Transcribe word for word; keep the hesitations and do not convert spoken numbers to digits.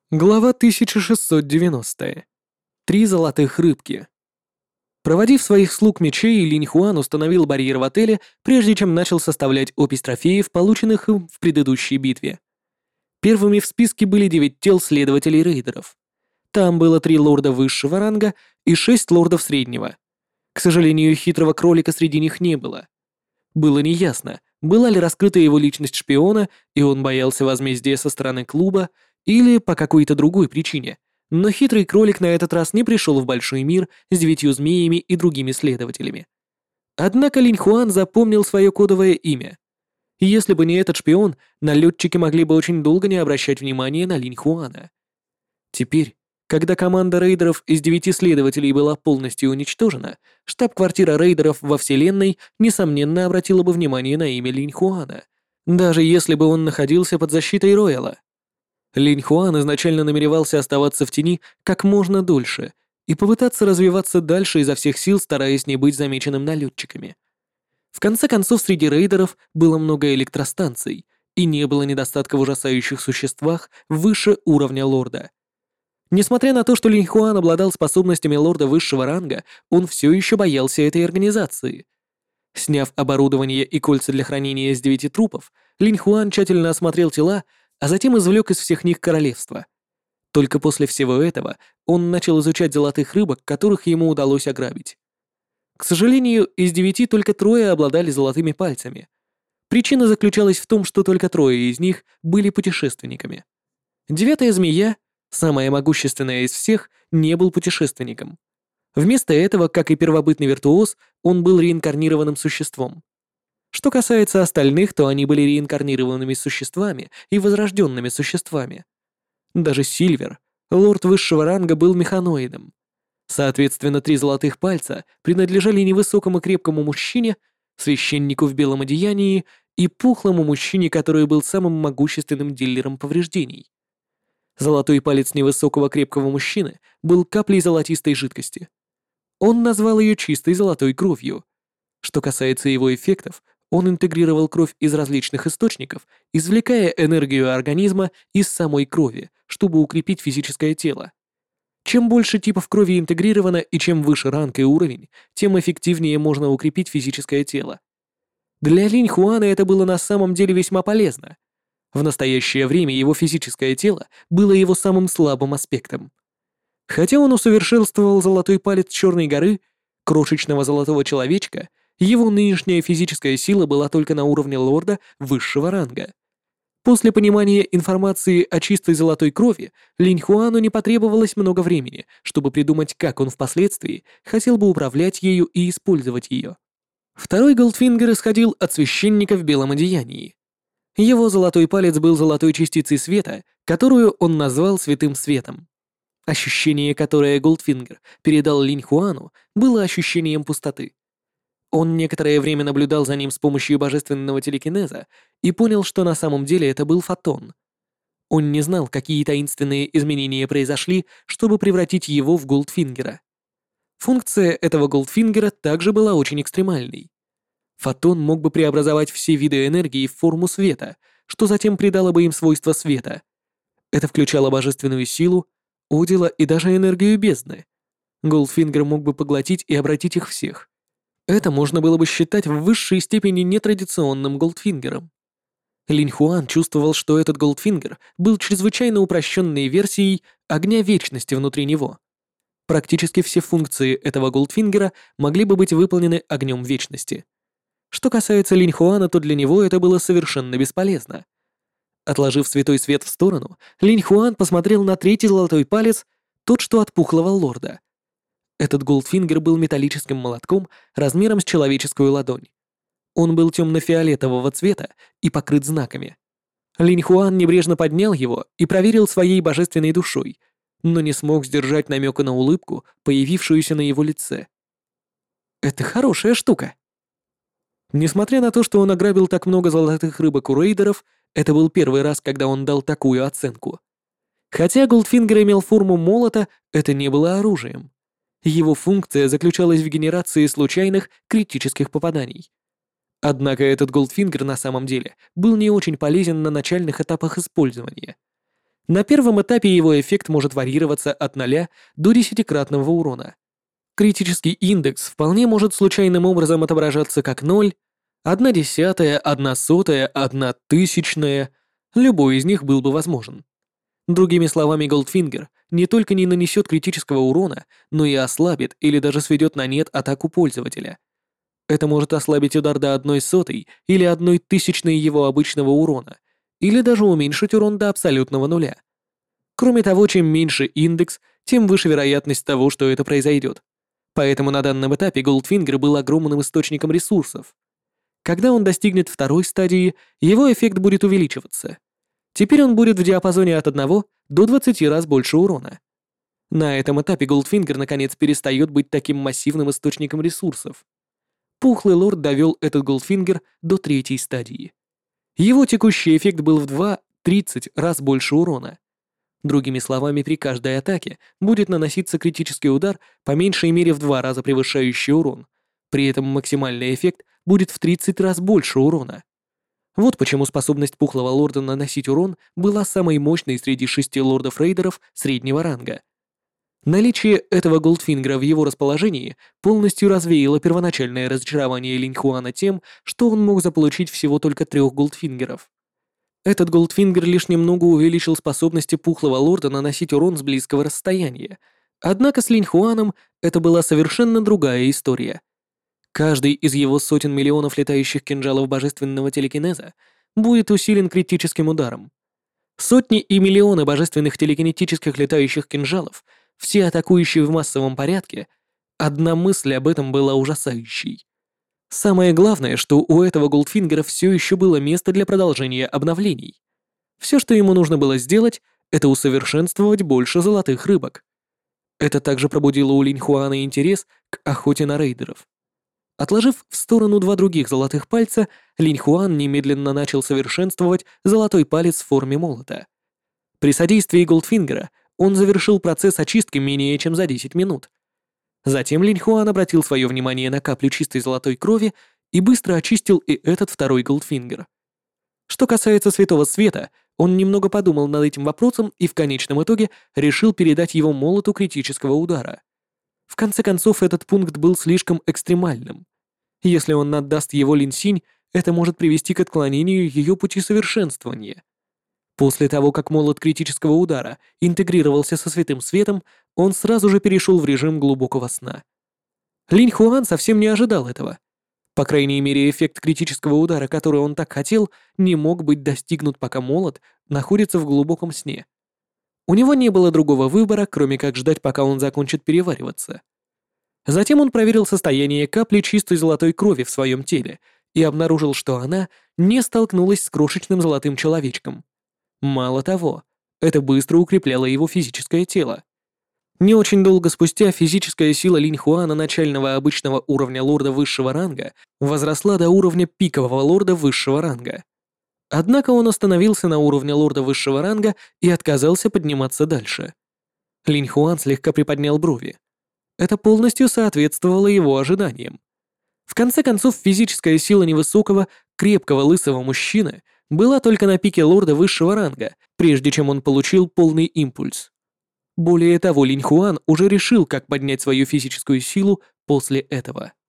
Глава тысяча шестьсот девяносто. Три золотых рыбки. Проводив своих слуг мечей, Линь Хуан установил барьер в отеле, прежде чем начал составлять опись трофеев, полученных им в предыдущей битве. Первыми в списке были девять тел следователей-рейдеров. Там было три лорда высшего ранга и шесть лордов среднего. К сожалению, хитрого кролика среди них не было. Было неясно, была ли раскрыта его личность шпиона, и он боялся возмездия со стороны клуба, или по какой-то другой причине. Но хитрый кролик на этот раз не пришел в большой мир с девятью змеями и другими следователями. Однако Линь Хуан запомнил свое кодовое имя. Если бы не этот шпион, налетчики могли бы очень долго не обращать внимания на Линь Хуана. Теперь, когда команда рейдеров из девяти следователей была полностью уничтожена, штаб-квартира рейдеров во Вселенной, несомненно, обратила бы внимание на имя Линь Хуана, даже если бы он находился под защитой Рояла. Линь Хуан изначально намеревался оставаться в тени как можно дольше и попытаться развиваться дальше изо всех сил, стараясь не быть замеченным налетчиками. В конце концов, среди рейдеров было много электростанций, и не было недостатка в ужасающих существах выше уровня лорда. Несмотря на то, что Линь Хуан обладал способностями лорда высшего ранга, он все еще боялся этой организации. Сняв оборудование и кольца для хранения из девяти трупов, Линь Хуан тщательно осмотрел тела, а затем извлек из всех них королевство. Только после всего этого он начал изучать золотых рыбок, которых ему удалось ограбить. К сожалению, из девяти только трое обладали золотыми пальцами. Причина заключалась в том, что только трое из них были путешественниками. Девятая змея, самая могущественная из всех, не был путешественником. Вместо этого, как и первобытный виртуоз, он был реинкарнированным существом. Что касается остальных, то они были реинкарнированными существами и возрожденными существами. Даже Сильвер, лорд высшего ранга, был механоидом. Соответственно, три золотых пальца принадлежали невысокому крепкому мужчине, священнику в белом одеянии и пухлому мужчине, который был самым могущественным дилером повреждений. Золотой палец невысокого крепкого мужчины был каплей золотистой жидкости. Он назвал ее чистой золотой кровью. Что касается его эффектов, он интегрировал кровь из различных источников, извлекая энергию организма из самой крови, чтобы укрепить физическое тело. Чем больше типов крови интегрировано и чем выше ранг и уровень, тем эффективнее можно укрепить физическое тело. Для Линь Хуана это было на самом деле весьма полезно. В настоящее время его физическое тело было его самым слабым аспектом. Хотя он усовершенствовал золотой палец Черной горы, крошечного золотого человечка, его нынешняя физическая сила была только на уровне лорда высшего ранга. После понимания информации о чистой золотой крови, Линь Хуану не потребовалось много времени, чтобы придумать, как он впоследствии хотел бы управлять ею и использовать ее. Второй Голдфингер исходил от священника в белом одеянии. Его золотой палец был золотой частицей света, которую он назвал святым светом. Ощущение, которое Голдфингер передал Линь Хуану, было ощущением пустоты. Он некоторое время наблюдал за ним с помощью божественного телекинеза и понял, что на самом деле это был фотон. Он не знал, какие таинственные изменения произошли, чтобы превратить его в Голдфингера. Функция этого Голдфингера также была очень экстремальной. Фотон мог бы преобразовать все виды энергии в форму света, что затем придало бы им свойства света. Это включало божественную силу, Одила и даже энергию бездны. Голдфингер мог бы поглотить и обратить их всех. Это можно было бы считать в высшей степени нетрадиционным Голдфингером. Линь Хуан чувствовал, что этот Голдфингер был чрезвычайно упрощенной версией огня вечности внутри него. Практически все функции этого Голдфингера могли бы быть выполнены огнем вечности. Что касается Линь Хуана, то для него это было совершенно бесполезно. Отложив святой свет в сторону, Линь Хуан посмотрел на третий золотой палец, тот, что от пухлого лорда. Этот Голдфингер был металлическим молотком размером с человеческую ладонь. Он был темно-фиолетового цвета и покрыт знаками. Линь Хуан небрежно поднял его и проверил своей божественной душой, но не смог сдержать намека на улыбку, появившуюся на его лице. «Это хорошая штука». Несмотря на то, что он ограбил так много золотых рыбок у рейдеров, это был первый раз, когда он дал такую оценку. Хотя Голдфингер имел форму молота, это не было оружием. Его функция заключалась в генерации случайных критических попаданий. Однако этот Голдфингер на самом деле был не очень полезен на начальных этапах использования. На первом этапе его эффект может варьироваться от нуля до десятикратного урона. Критический индекс вполне может случайным образом отображаться как ноль, одна десятая, одна сотая, одна тысячная. Любой из них был бы возможен. Другими словами, Голдфингер не только не нанесет критического урона, но и ослабит или даже сведет на нет атаку пользователя. Это может ослабить удар до одной сотой или одной тысячной его обычного урона, или даже уменьшить урон до абсолютного нуля. Кроме того, чем меньше индекс, тем выше вероятность того, что это произойдет. Поэтому на данном этапе Голдфингер был огромным источником ресурсов. Когда он достигнет второй стадии, его эффект будет увеличиваться. Теперь он будет в диапазоне от одного до двадцати раз больше урона. На этом этапе Голдфингер наконец перестает быть таким массивным источником ресурсов. Пухлый лорд довел этот Голдфингер до третьей стадии. Его текущий эффект был в два-тридцать раз больше урона. Другими словами, при каждой атаке будет наноситься критический удар по меньшей мере в два раза превышающий урон. При этом максимальный эффект будет в тридцать раз больше урона. Вот почему способность Пухлого Лорда наносить урон была самой мощной среди шести лордов-рейдеров среднего ранга. Наличие этого Голдфингера в его расположении полностью развеяло первоначальное разочарование Линьхуана тем, что он мог заполучить всего только трех Голдфингеров. Этот Голдфингер лишь немного увеличил способности Пухлого Лорда наносить урон с близкого расстояния. Однако с Линьхуаном это была совершенно другая история. Каждый из его сотен миллионов летающих кинжалов божественного телекинеза будет усилен критическим ударом. Сотни и миллионы божественных телекинетических летающих кинжалов, все атакующие в массовом порядке, одна мысль об этом была ужасающей. Самое главное, что у этого Голдфингера все еще было место для продолжения обновлений. Все, что ему нужно было сделать, это усовершенствовать больше золотых рыбок. Это также пробудило у Линьхуана интерес к охоте на рейдеров. Отложив в сторону два других золотых пальца, Линьхуан немедленно начал совершенствовать золотой палец в форме молота. При содействии Голдфингера он завершил процесс очистки менее чем за десять минут. Затем Линьхуан обратил свое внимание на каплю чистой золотой крови и быстро очистил и этот второй Голдфингер. Что касается Святого Света, он немного подумал над этим вопросом и в конечном итоге решил передать его молоту критического удара. В конце концов, этот пункт был слишком экстремальным. Если он отдаст его Линсинь, это может привести к отклонению ее пути совершенствования. После того, как молот критического удара интегрировался со Святым Светом, он сразу же перешел в режим глубокого сна. Линьхуан совсем не ожидал этого. По крайней мере, эффект критического удара, который он так хотел, не мог быть достигнут, пока молот находится в глубоком сне. У него не было другого выбора, кроме как ждать, пока он закончит перевариваться. Затем он проверил состояние капли чистой золотой крови в своем теле и обнаружил, что она не столкнулась с крошечным золотым человечком. Мало того, это быстро укрепляло его физическое тело. Не очень долго спустя физическая сила Линьхуана начального обычного уровня лорда высшего ранга возросла до уровня пикового лорда высшего ранга. Однако он остановился на уровне лорда высшего ранга и отказался подниматься дальше. Линьхуан слегка приподнял брови. Это полностью соответствовало его ожиданиям. В конце концов, физическая сила невысокого, крепкого лысого мужчины была только на пике лорда высшего ранга, прежде чем он получил полный импульс. Более того, Линьхуан уже решил, как поднять свою физическую силу после этого.